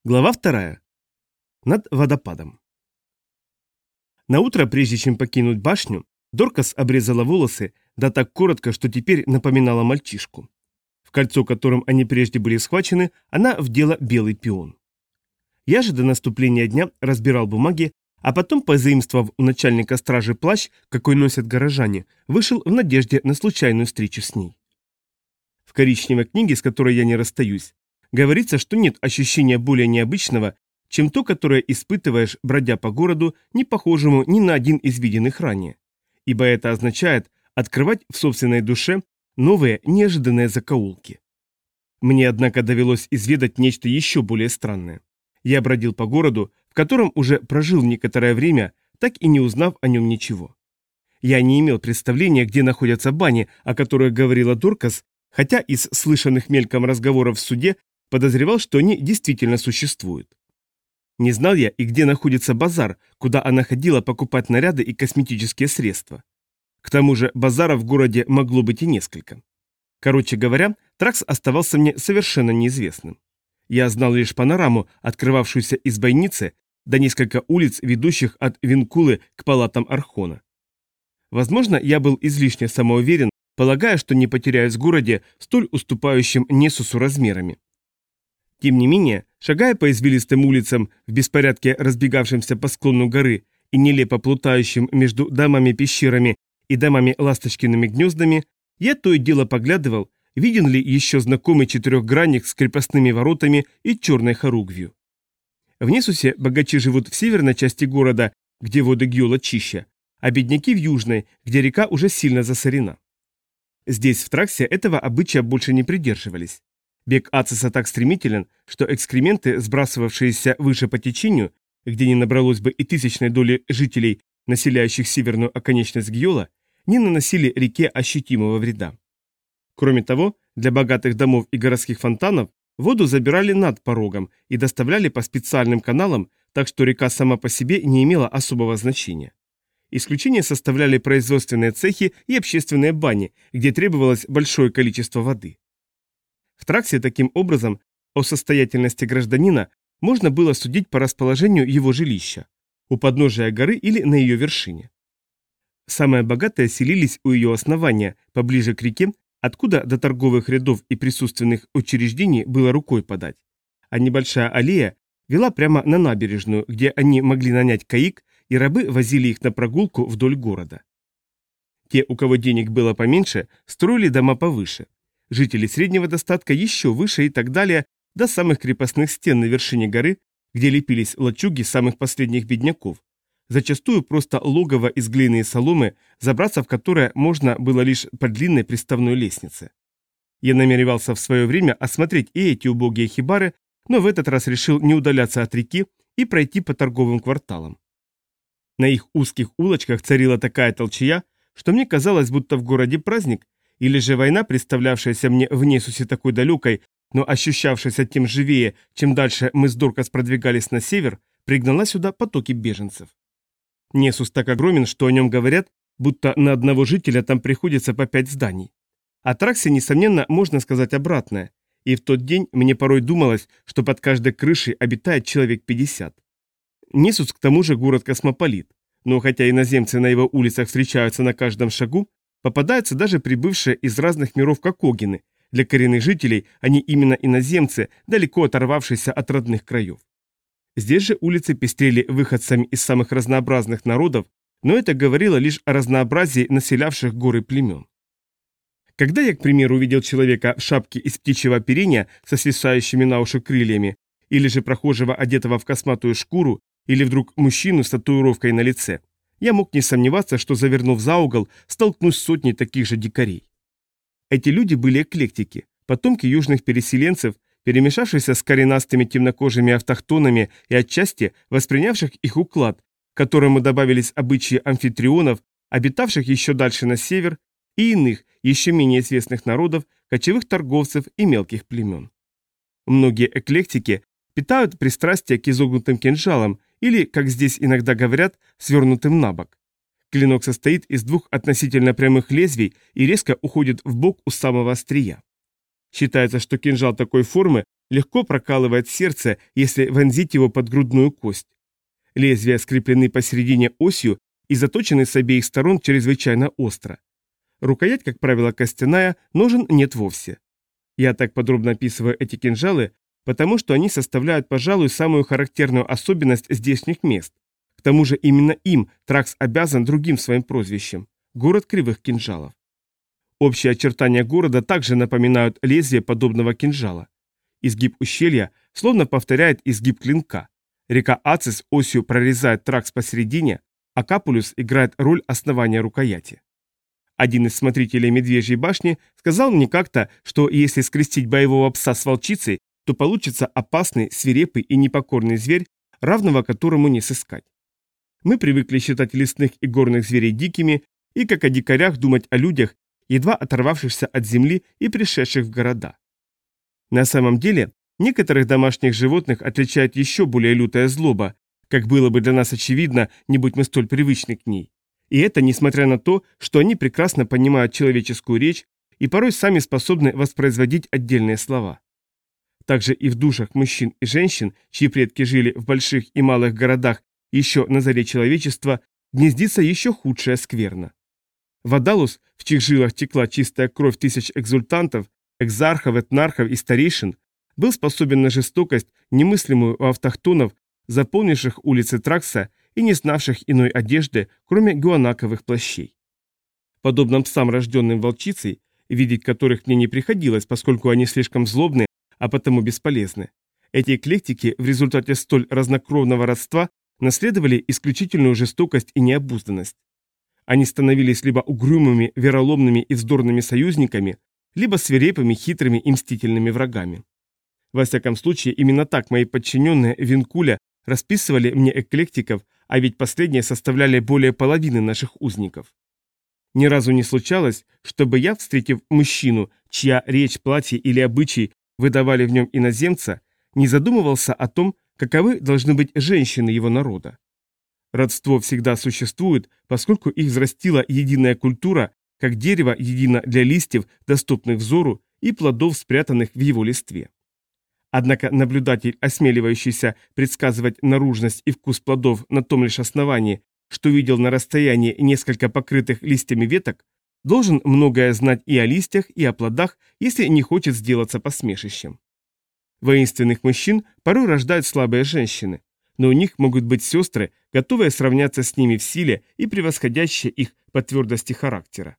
Глава 2. Над водопадом. Наутро, прежде чем покинуть башню, Доркас обрезала волосы, да так коротко, что теперь напоминала мальчишку. В кольцо, которым они прежде были схвачены, она вдела белый пион. Я же до наступления дня разбирал бумаги, а потом, позаимствовав у начальника стражи плащ, какой носят горожане, вышел в надежде на случайную встречу с ней. В коричневой книге, с которой я не расстаюсь, говорится, что нет ощущения более необычного, чем то, которое испытываешь, бродя по городу, не похожему ни на один из виденных ранее. Ибо это означает открывать в собственной душе новые, неожиданные закоулки. Мне, однако, довелось изведать нечто еще более странное. Я бродил по городу, в котором уже прожил некоторое время, так и не узнав о нем ничего. Я не имел представления, где находятся бани, о которых говорила Доркас, хотя из слышанных мельком разговоров в суде подозревал, что они действительно существуют. Не знал я и где находится базар, куда она ходила покупать наряды и косметические средства. К тому же базаров в городе могло быть и несколько. Короче говоря, Тракс оставался мне совершенно неизвестным. Я знал лишь панораму, открывавшуюся из бойницы, да несколько улиц, ведущих от Винкулы к палатам Архона. Возможно, я был излишне самоуверен, полагая, что не потеряюсь в городе, столь уступающим Несусу размерами. Тем не менее, шагая по извилистым улицам, в беспорядке разбегавшимся по склону горы и нелепо плутающим между домами-пещерами и домами-ласточкиными гнездами, я то и дело поглядывал, виден ли еще знакомый четырехгранник с крепостными воротами и черной хоругвью. В Несусе богачи живут в северной части города, где воды Гьола чище, а бедняки в южной, где река уже сильно засорена. Здесь, в Траксе, этого обычая больше не придерживались. Бег Ациса так стремителен, что экскременты, сбрасывавшиеся выше по течению, где не набралось бы и тысячной доли жителей, населяющих северную оконечность Гьола, не наносили реке ощутимого вреда. Кроме того, для богатых домов и городских фонтанов воду забирали над порогом и доставляли по специальным каналам, так что река сама по себе не имела особого значения. Исключение составляли производственные цехи и общественные бани, где требовалось большое количество воды. В Траксе, таким образом, о состоятельности гражданина можно было судить по расположению его жилища, у подножия горы или на ее вершине. Самые богатые селились у ее основания, поближе к реке, откуда до торговых рядов и присутственных учреждений было рукой подать, а небольшая аллея вела прямо на набережную, где они могли нанять каик, и рабы возили их на прогулку вдоль города. Те, у кого денег было поменьше, строили дома повыше. Жители среднего достатка еще выше и так далее, до самых крепостных стен на вершине горы, где лепились лачуги самых последних бедняков, зачастую просто логово из глины и соломы, забраться в которое можно было лишь по длинной приставной лестнице. Я намеревался в свое время осмотреть и эти убогие хибары, но в этот раз решил не удаляться от реки и пройти по торговым кварталам. На их узких улочках царила такая толчая, что мне казалось, будто в городе праздник, или же война, представлявшаяся мне в Несусе такой далекой, но ощущавшаяся тем живее, чем дальше мы с Доркас продвигались на север, пригнала сюда потоки беженцев. Несус так огромен, что о нем говорят, будто на одного жителя там приходится по 5 зданий. О Траксе, несомненно, можно сказать обратное, и в тот день мне порой думалось, что под каждой крышей обитает человек 50. Несус к тому же город-космополит, но хотя иноземцы на его улицах встречаются на каждом шагу, попадаются даже прибывшие из разных миров кокогины. Для коренных жителей они именно иноземцы, далеко оторвавшиеся от родных краев. Здесь же улицы пестрели выходцами из самых разнообразных народов, но это говорило лишь о разнообразии населявших горы племен. Когда я, к примеру, увидел человека в шапке из птичьего оперения со свисающими на уши крыльями, или же прохожего, одетого в косматую шкуру, или вдруг мужчину с татуировкой на лице, я мог не сомневаться, что, завернув за угол, столкнусь с сотней таких же дикарей. Эти люди были эклектики, потомки южных переселенцев, перемешавшихся с коренастыми темнокожими автохтонами и отчасти воспринявших их уклад, к которому добавились обычаи амфитрионов, обитавших еще дальше на север, и иных, еще менее известных народов, кочевых торговцев и мелких племен. Многие эклектики питают пристрастие к изогнутым кинжалам или, как здесь иногда говорят, свернутым на бок. Клинок состоит из 2 относительно прямых лезвий и резко уходит в бок у самого острия. Считается, что кинжал такой формы легко прокалывает сердце, если вонзить его под грудную кость. Лезвия скреплены посередине осью и заточены с обеих сторон чрезвычайно остро. Рукоять, как правило, костяная, ножен нет вовсе. Я так подробно описываю эти кинжалы, потому что они составляют, пожалуй, самую характерную особенность здешних мест. К тому же именно им Тракс обязан другим своим прозвищем – город кривых кинжалов. Общие очертания города также напоминают лезвие подобного кинжала. Изгиб ущелья словно повторяет изгиб клинка. Река Ацис осью прорезает Тракс посередине, а Капулюс играет роль основания рукояти. Один из смотрителей Медвежьей башни сказал мне как-то, что если скрестить боевого пса с волчицей, то получится опасный, свирепый и непокорный зверь, равного которому не сыскать. Мы привыкли считать лесных и горных зверей дикими и, как о дикарях, думать о людях, едва оторвавшихся от земли и пришедших в города. На самом деле, некоторых домашних животных отличает еще более лютая злоба, как было бы для нас очевидно, не будь мы столь привычны к ней. И это несмотря на то, что они прекрасно понимают человеческую речь и порой сами способны воспроизводить отдельные слова. Также и в душах мужчин и женщин, чьи предки жили в больших и малых городах еще на заре человечества, гнездится еще худшая скверна. Вадалус, в чьих жилах текла чистая кровь тысяч экзультантов, экзархов, этнархов и старейшин, был способен на жестокость, немыслимую у автохтонов, заполнивших улицы Тракса и не знавших иной одежды, кроме гуанаковых плащей. Подобно псам, рожденным волчицей, видеть которых мне не приходилось, поскольку они слишком злобны, а потому бесполезны, эти эклектики в результате столь разнокровного родства наследовали исключительную жестокость и необузданность. Они становились либо угрюмыми, вероломными и вздорными союзниками, либо свирепыми, хитрыми и мстительными врагами. Во всяком случае, именно так мои подчиненные Винкуля расписывали мне эклектиков, а ведь последние составляли более половины наших узников. Ни разу не случалось, чтобы я, встретив мужчину, чья речь, платье или обычай выдавали в нем иноземца, не задумывался о том, каковы должны быть женщины его народа. Родство всегда существует, поскольку их взрастила единая культура, как дерево едино для листьев, доступных взору, и плодов, спрятанных в его листве. Однако наблюдатель, осмеливающийся предсказывать наружность и вкус плодов на том лишь основании, что видел на расстоянии несколько покрытых листьями веток, должен многое знать и о листьях, и о плодах, если не хочет сделаться посмешищем. Воинственных мужчин порой рождают слабые женщины, но у них могут быть сестры, готовые сравняться с ними в силе и превосходящие их по твердости характера.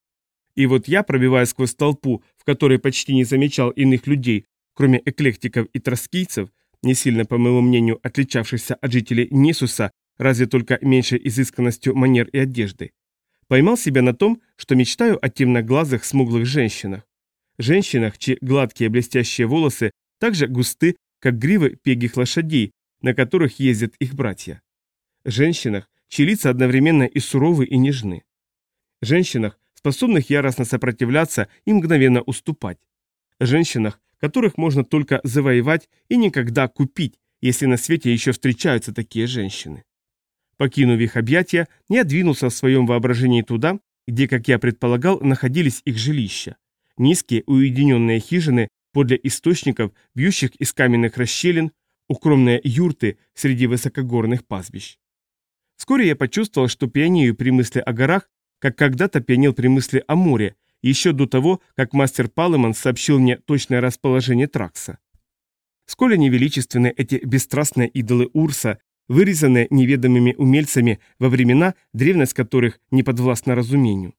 И вот я, пробиваясь сквозь толпу, в которой почти не замечал иных людей, кроме эклектиков и троскийцев, не сильно, по моему мнению, отличавшихся от жителей Несуса, разве только меньшей изысканностью манер и одежды, поймал себя на том, что мечтаю о темноглазых смуглых женщинах. Женщинах, чьи гладкие блестящие волосы так же густы, как гривы пегих лошадей, на которых ездят их братья. Женщинах, чьи лица одновременно и суровы, и нежны. Женщинах, способных яростно сопротивляться и мгновенно уступать. Женщинах, которых можно только завоевать и никогда купить, если на свете еще встречаются такие женщины. Покинув их объятия, я двинулся в своем воображении туда, где, как я предполагал, находились их жилища. Низкие уединенные хижины подле источников, бьющих из каменных расщелин, укромные юрты среди высокогорных пастбищ. Вскоре я почувствовал, что пьянею при мысли о горах, как когда-то пьянел при мысли о море, еще до того, как мастер Палемон сообщил мне точное расположение Тракса. Сколь они величественны, эти бесстрастные идолы Урса, вырезанные неведомыми умельцами во времена, древность которых не подвластна разумению.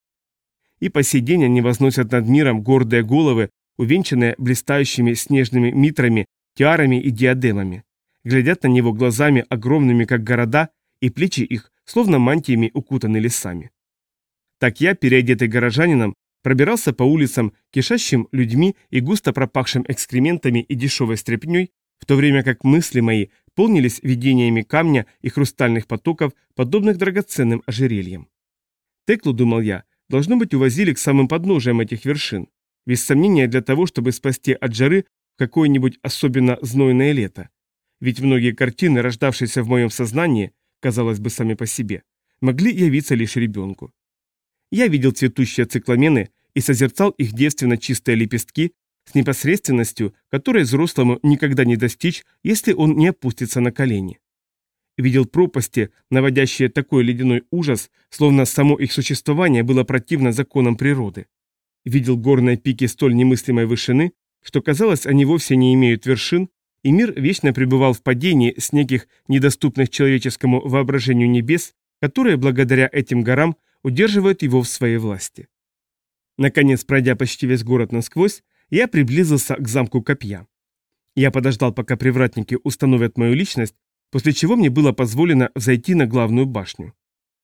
И по сей день они возносят над миром гордые головы, увенчанные блистающими снежными митрами, тиарами и диадемами. Глядят на него глазами огромными, как города, и плечи их, словно мантиями, укутаны лесами. Так я, переодетый горожанином, пробирался по улицам, кишащим людьми и густо пропахшим экскрементами и дешевой стряпнёй, в то время как мысли мои полнились видениями камня и хрустальных потоков, подобных драгоценным ожерельям. Теклу, думал я, должно быть, увозили к самым подножиям этих вершин, без сомнения для того, чтобы спасти от жары в какое-нибудь особенно знойное лето. Ведь многие картины, рождавшиеся в моем сознании, казалось бы, сами по себе, могли явиться лишь ребенку. Я видел цветущие цикламены и созерцал их девственно чистые лепестки, с непосредственностью, которой взрослому никогда не достичь, если он не опустится на колени. Видел пропасти, наводящие такой ледяной ужас, словно само их существование было противно законам природы. Видел горные пики столь немыслимой вышины, что казалось, они вовсе не имеют вершин, и мир вечно пребывал в падении с неких недоступных человеческому воображению небес, которые благодаря этим горам удерживают его в своей власти. Наконец, пройдя почти весь город насквозь, я приблизился к замку Копья. Я подождал, пока привратники установят мою личность, после чего мне было позволено взойти на главную башню.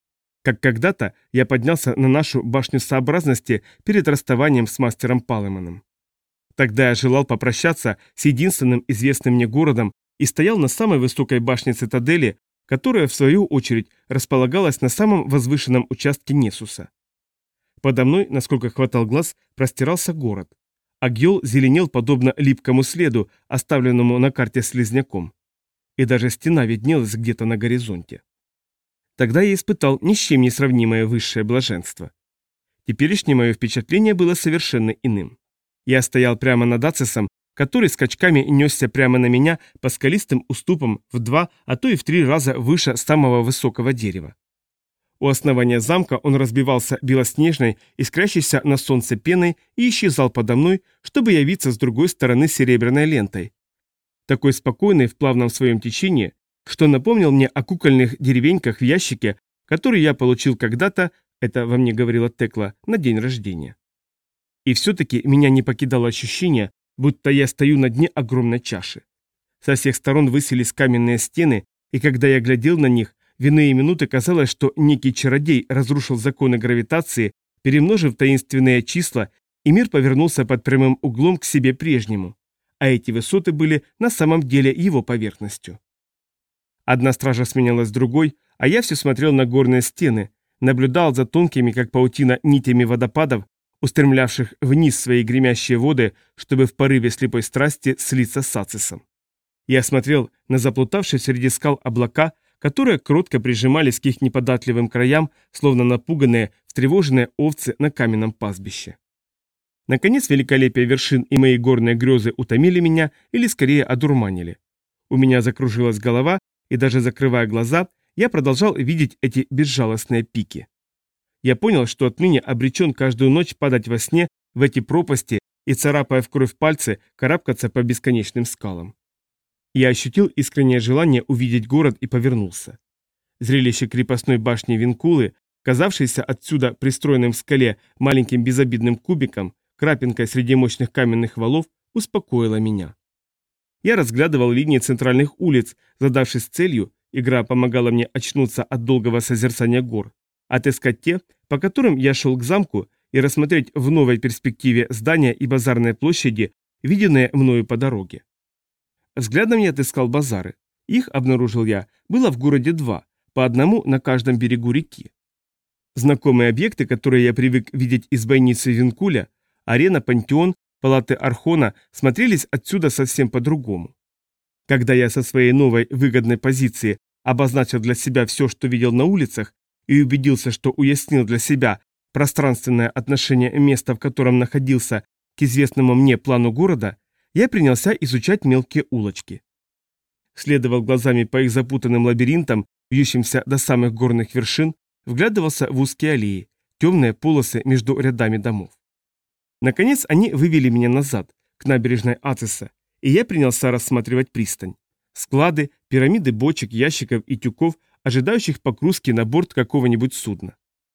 Как когда-то я поднялся на нашу башню сообразности перед расставанием с мастером Палеманом. Тогда я желал попрощаться с единственным известным мне городом и стоял на самой высокой башне цитадели, которая, в свою очередь, располагалась на самом возвышенном участке Несуса. Подо мной, насколько хватал глаз, простирался город. Агьол зеленел подобно липкому следу, оставленному на карте слизняком. И даже стена виднелась где-то на горизонте. Тогда я испытал ни с чем не сравнимое высшее блаженство. Теперешнее мое впечатление было совершенно иным. Я стоял прямо над Ацисом, который скачками несся прямо на меня по скалистым уступам в 2, а то и в 3 раза выше самого высокого дерева. У основания замка он разбивался белоснежной, искрящейся на солнце пеной и исчезал подо мной, чтобы явиться с другой стороны серебряной лентой. Такой спокойный в плавном своем течении, что напомнил мне о кукольных деревеньках в ящике, который я получил когда-то, это во мне говорила Текла, на день рождения. И все-таки меня не покидало ощущение, будто я стою на дне огромной чаши. Со всех сторон высились каменные стены, и когда я глядел на них, в иные минуты казалось, что некий чародей разрушил законы гравитации, перемножив таинственные числа, и мир повернулся под прямым углом к себе прежнему, а эти высоты были на самом деле его поверхностью. Одна стража сменялась другой, а я все смотрел на горные стены, наблюдал за тонкими, как паутина, нитями водопадов, устремлявших вниз свои гремящие воды, чтобы в порыве слепой страсти слиться с Ацисом. Я смотрел на заплутавшие среди скал облака, которые кротко прижимались к их неподатливым краям, словно напуганные, встревоженные овцы на каменном пастбище. Наконец, великолепие вершин и мои горные грезы утомили меня или скорее одурманили. У меня закружилась голова, и даже закрывая глаза, я продолжал видеть эти безжалостные пики. Я понял, что отныне обречен каждую ночь падать во сне в эти пропасти и, царапая в кровь пальцы, карабкаться по бесконечным скалам. Я ощутил искреннее желание увидеть город и повернулся. Зрелище крепостной башни Винкулы, казавшейся отсюда пристроенным в скале маленьким безобидным кубиком, крапинкой среди мощных каменных валов, успокоило меня. Я разглядывал линии центральных улиц, задавшись целью, игра помогала мне очнуться от долгого созерцания гор, отыскать те, по которым я шел к замку, и рассмотреть в новой перспективе здания и базарные площади, виденные мною по дороге. Взглядом я отыскал базары. Их, обнаружил я, было в городе 2, по одному на каждом берегу реки. Знакомые объекты, которые я привык видеть из бойницы Винкуля, арена, пантеон, палаты Архона, смотрелись отсюда совсем по-другому. Когда я со своей новой выгодной позиции обозначил для себя все, что видел на улицах, и убедился, что уяснил для себя пространственное отношение места, в котором находился, к известному мне плану города, я принялся изучать мелкие улочки. Следовал глазами по их запутанным лабиринтам, вьющимся до самых горных вершин, вглядывался в узкие аллеи, темные полосы между рядами домов. Наконец они вывели меня назад, к набережной Ациса, и я принялся рассматривать пристань. Склады, пирамиды бочек, ящиков и тюков, ожидающих погрузки на борт какого-нибудь судна.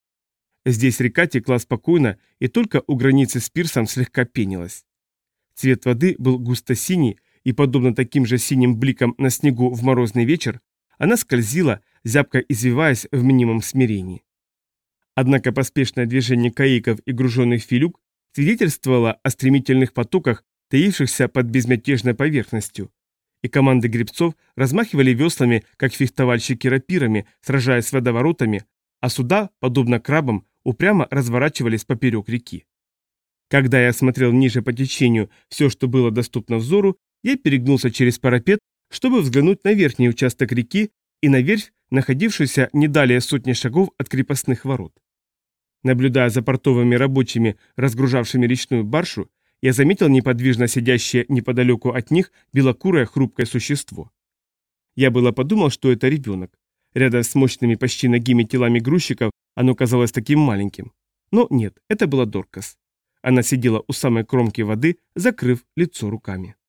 Здесь река текла спокойно, и только у границы с пирсом слегка пенилась. Цвет воды был густо-синий, и, подобно таким же синим бликам на снегу в морозный вечер, она скользила, зябко извиваясь в мнимом смирении. Однако поспешное движение каиков и груженных филюк свидетельствовало о стремительных потоках, таившихся под безмятежной поверхностью, и команды гребцов размахивали веслами, как фехтовальщики рапирами, сражаясь с водоворотами, а суда, подобно крабам, упрямо разворачивались поперек реки. Когда я смотрел ниже по течению все, что было доступно взору, я перегнулся через парапет, чтобы взглянуть на верхний участок реки и на верфь, находившуюся не далее сотни шагов от крепостных ворот. Наблюдая за портовыми рабочими, разгружавшими речную баржу, Я заметил неподвижно сидящее неподалеку от них белокурое хрупкое существо. Я было подумал, что это ребенок. Рядом с мощными почти нагими телами грузчиков оно казалось таким маленьким. Но нет, это была Доркас. Она сидела у самой кромки воды, закрыв лицо руками.